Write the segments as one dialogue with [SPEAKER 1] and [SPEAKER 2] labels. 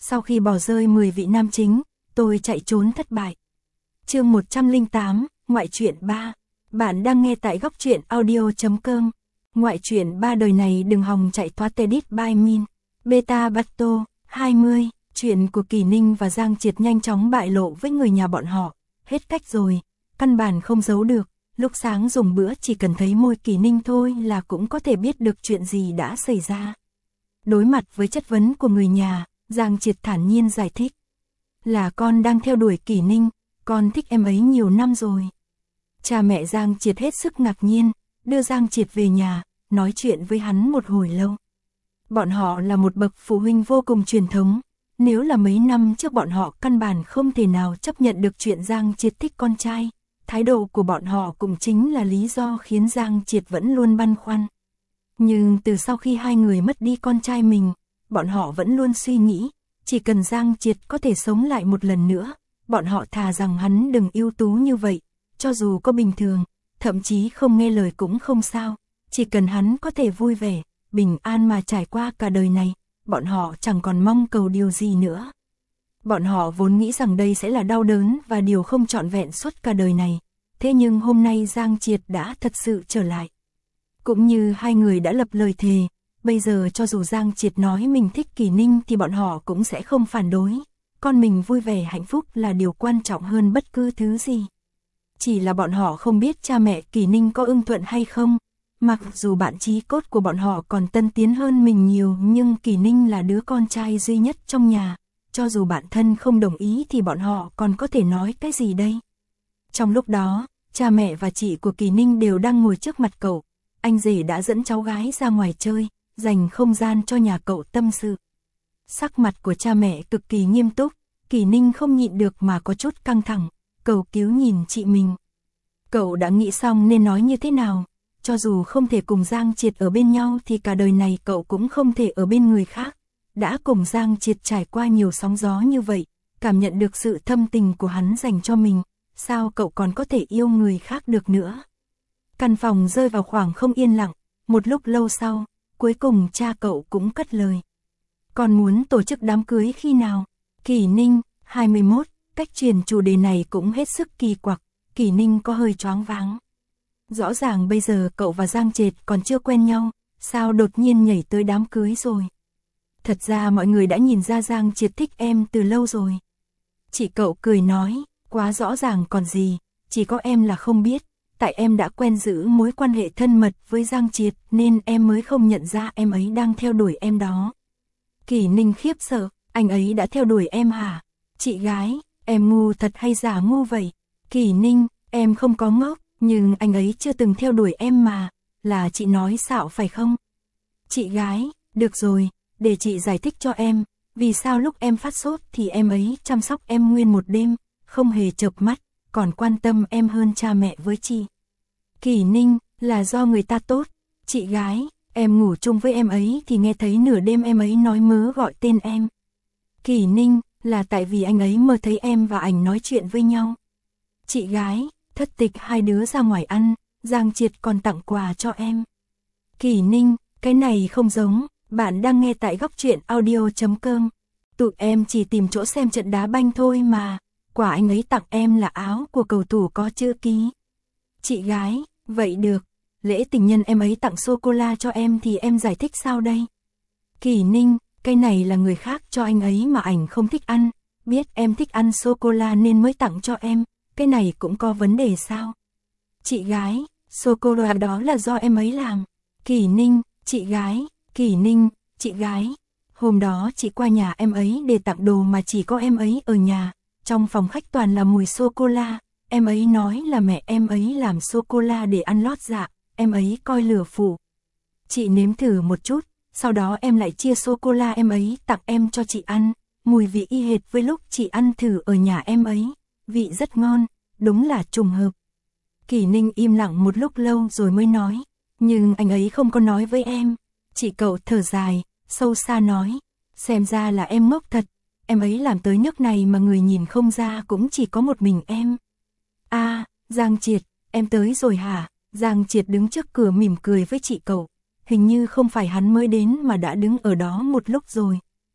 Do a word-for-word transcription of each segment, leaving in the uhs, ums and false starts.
[SPEAKER 1] Sau khi bỏ rơi mười vị nam chính, tôi chạy trốn thất bại. Chương một trăm lẻ tám, Ngoại truyện ba. Bạn đang nghe tại góc truyện audio chấm com. Ngoại truyện ba đời này đừng hòng chạy thoát Edit by Min. Beta Batto, hai mươi. Chuyện của Kỳ Ninh và Giang Triệt nhanh chóng bại lộ với người nhà bọn họ. Hết cách rồi, căn bản không giấu được. Lúc sáng dùng bữa chỉ cần thấy môi Kỳ Ninh thôi là cũng có thể biết được chuyện gì đã xảy ra. Đối mặt với chất vấn của người nhà, Giang Triệt thản nhiên giải thích. Là con đang theo đuổi Kỳ Ninh, con thích em ấy nhiều năm rồi. Cha mẹ Giang Triệt hết sức ngạc nhiên, đưa Giang Triệt về nhà, nói chuyện với hắn một hồi lâu. Bọn họ là một bậc phụ huynh vô cùng truyền thống, nếu là mấy năm trước bọn họ căn bản không thể nào chấp nhận được chuyện Giang Triệt thích con trai. Thái độ của bọn họ cũng chính là lý do khiến Giang Triệt vẫn luôn băn khoăn. Nhưng từ sau khi hai người mất đi con trai mình, bọn họ vẫn luôn suy nghĩ, chỉ cần Giang Triệt có thể sống lại một lần nữa, bọn họ thà rằng hắn đừng ưu tú như vậy, cho dù có bình thường, thậm chí không nghe lời cũng không sao, chỉ cần hắn có thể vui vẻ, bình an mà trải qua cả đời này, bọn họ chẳng còn mong cầu điều gì nữa. Bọn họ vốn nghĩ rằng đây sẽ là đau đớn và điều không trọn vẹn suốt cả đời này, thế nhưng hôm nay Giang Triệt đã thật sự trở lại. Cũng như hai người đã lập lời thề, bây giờ cho dù Giang Triệt nói mình thích Kỳ Ninh thì bọn họ cũng sẽ không phản đối. Con mình vui vẻ hạnh phúc là điều quan trọng hơn bất cứ thứ gì. Chỉ là bọn họ không biết cha mẹ Kỳ Ninh có ưng thuận hay không. Mặc dù bạn chí cốt của bọn họ còn tân tiến hơn mình nhiều, nhưng Kỳ Ninh là đứa con trai duy nhất trong nhà. Cho dù bản thân không đồng ý thì bọn họ còn có thể nói cái gì đây? Trong lúc đó, cha mẹ và chị của Kỳ Ninh đều đang ngồi trước mặt cậu. Anh rể đã dẫn cháu gái ra ngoài chơi, dành không gian cho nhà cậu tâm sự. Sắc mặt của cha mẹ cực kỳ nghiêm túc, Kỳ Ninh không nhịn được mà có chút căng thẳng, cầu cứu nhìn chị mình. Cậu đã nghĩ xong nên nói như thế nào, cho dù không thể cùng Giang Triệt ở bên nhau thì cả đời này cậu cũng không thể ở bên người khác. Đã cùng Giang Triệt trải qua nhiều sóng gió như vậy, cảm nhận được sự thâm tình của hắn dành cho mình, sao cậu còn có thể yêu người khác được nữa. Căn phòng rơi vào khoảng không yên lặng, một lúc lâu sau, cuối cùng cha cậu cũng cất lời. Con muốn tổ chức đám cưới khi nào? Kỳ Ninh, hai mươi mốt, cách truyền chủ đề này cũng hết sức kỳ quặc, Kỳ Ninh có hơi choáng váng. Rõ ràng bây giờ cậu và Giang Triệt còn chưa quen nhau, sao đột nhiên nhảy tới đám cưới rồi? Thật ra mọi người đã nhìn ra Giang Triệt thích em từ lâu rồi. Chị cậu cười nói, quá rõ ràng còn gì, chỉ có em là không biết, tại em đã quen giữ mối quan hệ thân mật với Giang Triệt nên em mới không nhận ra em ấy đang theo đuổi em đó. Kỳ Ninh khiếp sợ, anh ấy đã theo đuổi em hả? Chị gái, em ngu thật hay giả ngu vậy? Kỳ Ninh, em không có ngốc, nhưng anh ấy chưa từng theo đuổi em mà, là chị nói xạo phải không? Chị gái, được rồi, để chị giải thích cho em, vì sao lúc em phát sốt thì em ấy chăm sóc em nguyên một đêm, không hề chợp mắt, còn quan tâm em hơn cha mẹ với chị. Kỳ Ninh, là do người ta tốt, chị gái, em ngủ chung với em ấy thì nghe thấy nửa đêm em ấy nói mớ gọi tên em. Kỳ Ninh, là tại vì anh ấy mơ thấy em và ảnh nói chuyện với nhau. Chị gái, thất tịch hai đứa ra ngoài ăn, Giang Triệt còn tặng quà cho em. Kỳ Ninh, cái này không giống, bạn đang nghe tại góc truyện audio chấm com. Tụi em chỉ tìm chỗ xem trận đá banh thôi mà, quà anh ấy tặng em là áo của cầu thủ có chữ ký. Chị gái, vậy được, lễ tình nhân em ấy tặng sô-cô-la cho em thì em giải thích sao đây? Kỳ Ninh, cái này là người khác cho anh ấy mà ảnh không thích ăn, biết em thích ăn sô-cô-la nên mới tặng cho em, cái này cũng có vấn đề sao? Chị gái, sô-cô-la đó là do em ấy làm. Kỳ Ninh, chị gái, Kỳ Ninh, chị gái, hôm đó chị qua nhà em ấy để tặng đồ mà chỉ có em ấy ở nhà, trong phòng khách toàn là mùi sô-cô-la, em ấy nói là mẹ em ấy làm sô-cô-la để ăn lót dạ, em ấy coi lửa phủ. Chị nếm thử một chút, sau đó em lại chia sô-cô-la em ấy tặng em cho chị ăn, mùi vị y hệt với lúc chị ăn thử ở nhà em ấy, vị rất ngon, đúng là trùng hợp. Kỳ Ninh im lặng một lúc lâu rồi mới nói, nhưng anh ấy không có nói với em. Chị cậu thở dài, sâu xa nói, xem ra là em ngốc thật, em ấy làm tới nước này mà người nhìn không ra cũng chỉ có một mình em. A, à, Giang Triệt, em tới rồi hả? Giang Triệt đứng trước cửa mỉm cười với chị cậu, hình như không phải hắn mới đến mà đã đứng ở đó một lúc rồi.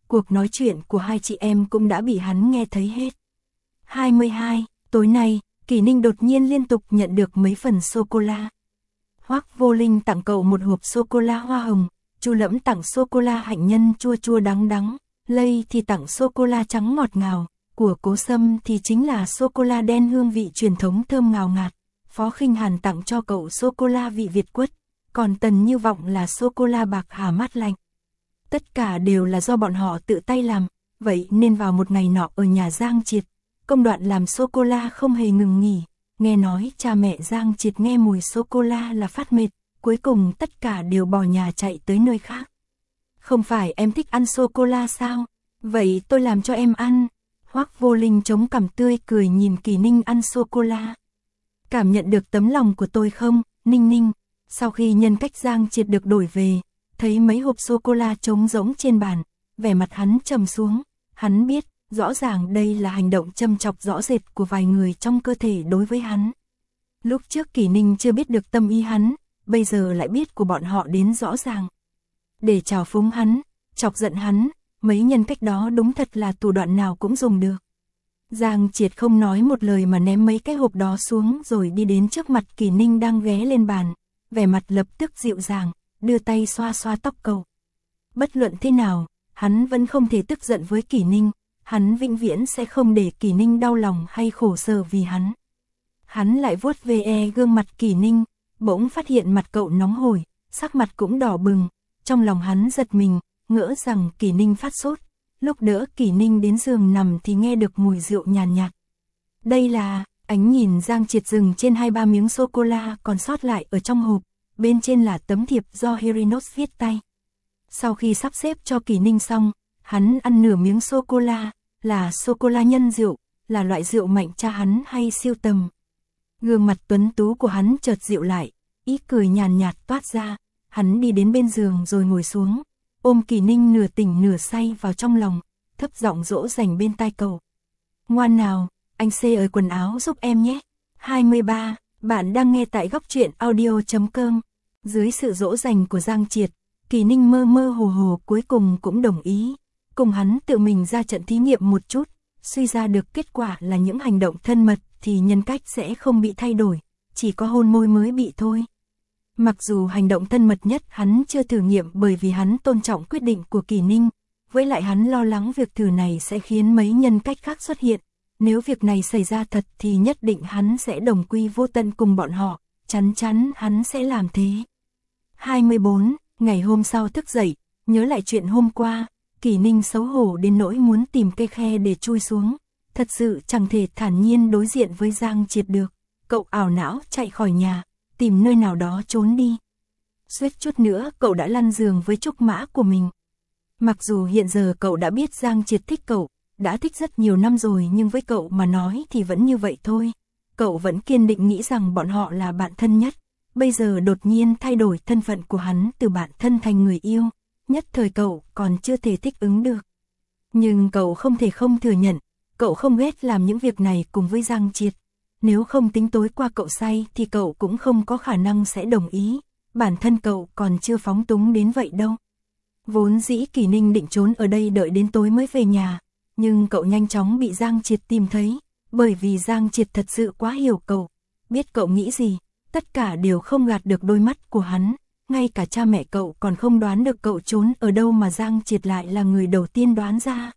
[SPEAKER 1] cuộc nói chuyện của hai chị em cũng đã bị hắn nghe thấy hết. hai mươi hai, tối nay, Kỷ Ninh đột nhiên liên tục nhận được mấy phần sô-cô-la. Hoắc Vô Linh tặng cậu một hộp sô-cô-la hoa hồng, Chu Lẫm tặng sô-cô-la hạnh nhân chua chua đắng đắng, Lây thì tặng sô-cô-la trắng ngọt ngào, của Cố Sâm thì chính là sô-cô-la đen hương vị truyền thống thơm ngào ngạt, Phó Khinh Hàn tặng cho cậu sô-cô-la vị Việt quất, còn Tần Như Vọng là sô-cô-la bạc hà mát lạnh. Tất cả đều là do bọn họ tự tay làm, vậy nên vào một ngày nọ ở nhà Giang Triệt, công đoạn làm sô-cô-la không hề ngừng nghỉ, nghe nói cha mẹ Giang Triệt nghe mùi sô-cô-la là phát mệt, cuối cùng tất cả đều bỏ nhà chạy tới nơi khác. Không phải em thích ăn sô-cô-la sao? Vậy tôi làm cho em ăn. Hoắc Vô Linh chống cằm tươi cười nhìn Kỷ Ninh ăn sô-cô-la. Cảm nhận được tấm lòng của tôi không, Ninh Ninh? Sau khi nhân cách Giang Triệt được đổi về, thấy mấy hộp sô-cô-la trống rỗng trên bàn, vẻ mặt hắn trầm xuống, hắn biết, rõ ràng đây là hành động châm chọc rõ rệt của vài người trong cơ thể đối với hắn. Lúc trước Kỷ Ninh chưa biết được tâm ý hắn, bây giờ lại biết của bọn họ đến rõ ràng. Để trào phúng hắn, chọc giận hắn, mấy nhân cách đó đúng thật là thủ đoạn nào cũng dùng được. Giang Triệt không nói một lời mà ném mấy cái hộp đó xuống rồi đi đến trước mặt Kỷ Ninh đang ghé lên bàn, vẻ mặt lập tức dịu dàng, đưa tay xoa xoa tóc cậu. Bất luận thế nào, hắn vẫn không thể tức giận với Kỷ Ninh, hắn vĩnh viễn sẽ không để Kỷ Ninh đau lòng hay khổ sở vì hắn. Hắn lại vuốt ve gương mặt Kỷ Ninh, bỗng phát hiện mặt cậu nóng hổi, sắc mặt cũng đỏ bừng, trong lòng hắn giật mình, ngỡ rằng Kỷ Ninh phát sốt. Lúc đỡ Kỷ Ninh đến giường nằm thì nghe được mùi rượu nhàn nhạt. Đây là, ánh nhìn Giang Triệt dừng trên hai ba miếng sô-cô-la còn sót lại ở trong hộp, bên trên là tấm thiệp do Herinos viết tay. Sau khi sắp xếp cho Kỷ Ninh xong, hắn ăn nửa miếng sô-cô-la, là sô-cô-la nhân rượu, là loại rượu mạnh cha hắn hay siêu tầm. Gương mặt tuấn tú của hắn chợt dịu lại, ý cười nhàn nhạt toát ra, hắn đi đến bên giường rồi ngồi xuống, ôm Kỷ Ninh nửa tỉnh nửa say vào trong lòng, thấp giọng dỗ dành bên tai cậu. Ngoan nào, anh xê ơi quần áo giúp em nhé. hai mươi ba, bạn đang nghe tại góc truyện audio chấm com. Dưới sự dỗ dành của Giang Triệt, Kỷ Ninh mơ mơ hồ hồ cuối cùng cũng đồng ý, cùng hắn tự mình ra trận thí nghiệm một chút, suy ra được kết quả là những hành động thân mật thì nhân cách sẽ không bị thay đổi, chỉ có hôn môi mới bị thôi. Mặc dù hành động thân mật nhất hắn chưa thử nghiệm bởi vì hắn tôn trọng quyết định của Kỷ Ninh, với lại hắn lo lắng việc thử này sẽ khiến mấy nhân cách khác xuất hiện, nếu việc này xảy ra thật thì nhất định hắn sẽ đồng quy vô tận cùng bọn họ, chắn chắn hắn sẽ làm thế. hai mươi bốn, ngày hôm sau thức dậy, nhớ lại chuyện hôm qua, Kỷ Ninh xấu hổ đến nỗi muốn tìm cây khe để chui xuống, thật sự chẳng thể thản nhiên đối diện với Giang Triệt được, cậu ảo não chạy khỏi nhà, tìm nơi nào đó trốn đi. Suýt chút nữa cậu đã lăn giường với trúc mã của mình. Mặc dù hiện giờ cậu đã biết Giang Triệt thích cậu, đã thích rất nhiều năm rồi nhưng với cậu mà nói thì vẫn như vậy thôi. Cậu vẫn kiên định nghĩ rằng bọn họ là bạn thân nhất, bây giờ đột nhiên thay đổi thân phận của hắn từ bạn thân thành người yêu, nhất thời cậu còn chưa thể thích ứng được. Nhưng cậu không thể không thừa nhận, cậu không ghét làm những việc này cùng với Giang Triệt. Nếu không tính tối qua cậu say thì cậu cũng không có khả năng sẽ đồng ý, bản thân cậu còn chưa phóng túng đến vậy đâu. Vốn dĩ Kỷ Ninh định trốn ở đây đợi đến tối mới về nhà, nhưng cậu nhanh chóng bị Giang Triệt tìm thấy, bởi vì Giang Triệt thật sự quá hiểu cậu, biết cậu nghĩ gì, tất cả đều không gạt được đôi mắt của hắn, ngay cả cha mẹ cậu còn không đoán được cậu trốn ở đâu mà Giang Triệt lại là người đầu tiên đoán ra.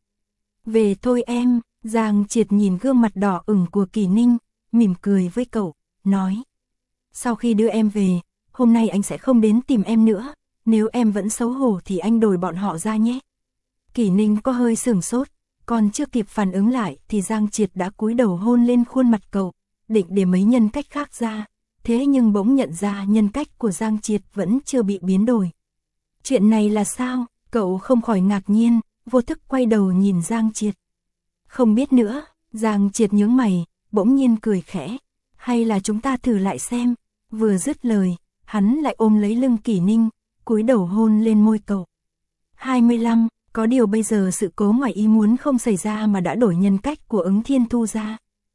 [SPEAKER 1] Về thôi em, Giang Triệt nhìn gương mặt đỏ ửng của Kỷ Ninh, mỉm cười với cậu, nói. Sau khi đưa em về, hôm nay anh sẽ không đến tìm em nữa, nếu em vẫn xấu hổ thì anh đổi bọn họ ra nhé. Kỷ Ninh có hơi sửng sốt, còn chưa kịp phản ứng lại thì Giang Triệt đã cúi đầu hôn lên khuôn mặt cậu, định để mấy nhân cách khác ra, thế nhưng bỗng nhận ra nhân cách của Giang Triệt vẫn chưa bị biến đổi. Chuyện này là sao? Cậu không khỏi ngạc nhiên, vô thức quay đầu nhìn Giang Triệt. Không biết nữa, Giang Triệt nhướng mày, bỗng nhiên cười khẽ, hay là chúng ta thử lại xem. Vừa dứt lời, hắn lại ôm lấy lưng Kỷ Ninh, cúi đầu hôn lên môi cậu. hai mươi lăm, có điều bây giờ sự cố ngoài ý muốn không xảy ra mà đã đổi nhân cách của Ứng Thiên Thu ra.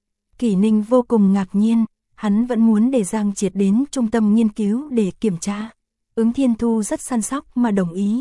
[SPEAKER 1] Kỷ Ninh vô cùng ngạc nhiên, hắn vẫn muốn để Giang Triệt đến trung tâm nghiên cứu để kiểm tra. Ứng Thiên Thu rất săn sóc mà đồng ý,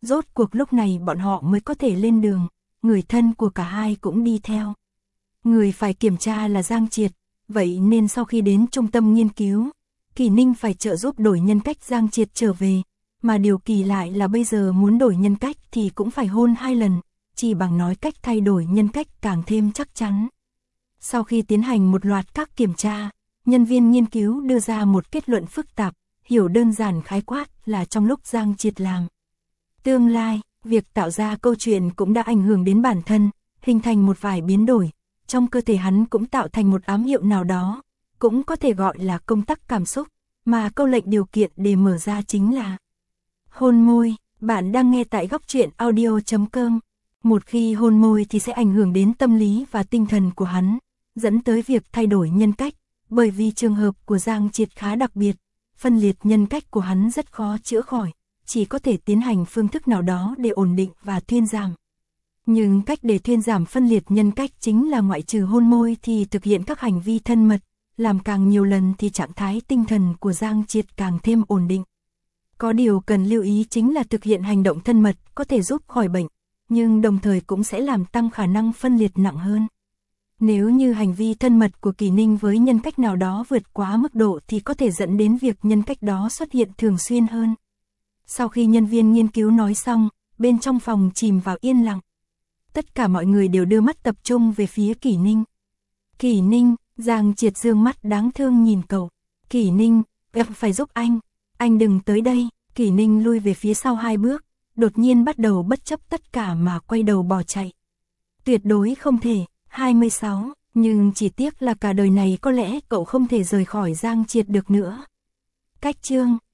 [SPEAKER 1] Rốt cuộc lúc này bọn họ mới có thể lên đường, người thân của cả hai cũng đi theo. Người phải kiểm tra là Giang Triệt, vậy nên sau khi đến trung tâm nghiên cứu, Kỷ Ninh phải trợ giúp đổi nhân cách Giang Triệt trở về, mà điều kỳ lại là bây giờ muốn đổi nhân cách thì cũng phải hôn hai lần, chỉ bằng nói cách thay đổi nhân cách càng thêm chắc chắn. Sau khi tiến hành một loạt các kiểm tra, nhân viên nghiên cứu đưa ra một kết luận phức tạp, hiểu đơn giản khái quát là trong lúc Giang Triệt làm tương lai, việc tạo ra câu chuyện cũng đã ảnh hưởng đến bản thân, hình thành một vài biến đổi, trong cơ thể hắn cũng tạo thành một ám hiệu nào đó, cũng có thể gọi là công tắc cảm xúc, mà câu lệnh điều kiện để mở ra chính là hôn môi. Bạn đang nghe tại góc truyện audio chấm com. Một khi hôn môi thì sẽ ảnh hưởng đến tâm lý và tinh thần của hắn, dẫn tới việc thay đổi nhân cách, bởi vì trường hợp của Giang Triệt khá đặc biệt, phân liệt nhân cách của hắn rất khó chữa khỏi, chỉ có thể tiến hành phương thức nào đó để ổn định và thuyên giảm. Nhưng cách để thuyên giảm phân liệt nhân cách chính là ngoại trừ hôn môi thì thực hiện các hành vi thân mật, làm càng nhiều lần thì trạng thái tinh thần của Giang Triệt càng thêm ổn định. Có điều cần lưu ý chính là thực hiện hành động thân mật có thể giúp khỏi bệnh, nhưng đồng thời cũng sẽ làm tăng khả năng phân liệt nặng hơn. Nếu như hành vi thân mật của Kỷ Ninh với nhân cách nào đó vượt quá mức độ thì có thể dẫn đến việc nhân cách đó xuất hiện thường xuyên hơn. Sau khi nhân viên nghiên cứu nói xong, bên trong phòng chìm vào yên lặng. Tất cả mọi người đều đưa mắt tập trung về phía Kỷ Ninh. Kỷ Ninh, Giang Triệt dương mắt đáng thương nhìn cậu. Kỷ Ninh, em phải giúp anh. Anh đừng tới đây. Kỷ Ninh lui về phía sau hai bước, đột nhiên bắt đầu bất chấp tất cả mà quay đầu bỏ chạy. Tuyệt đối không thể. hai mươi sáu, nhưng chỉ tiếc là cả đời này có lẽ cậu không thể rời khỏi Giang Triệt được nữa. Cách chương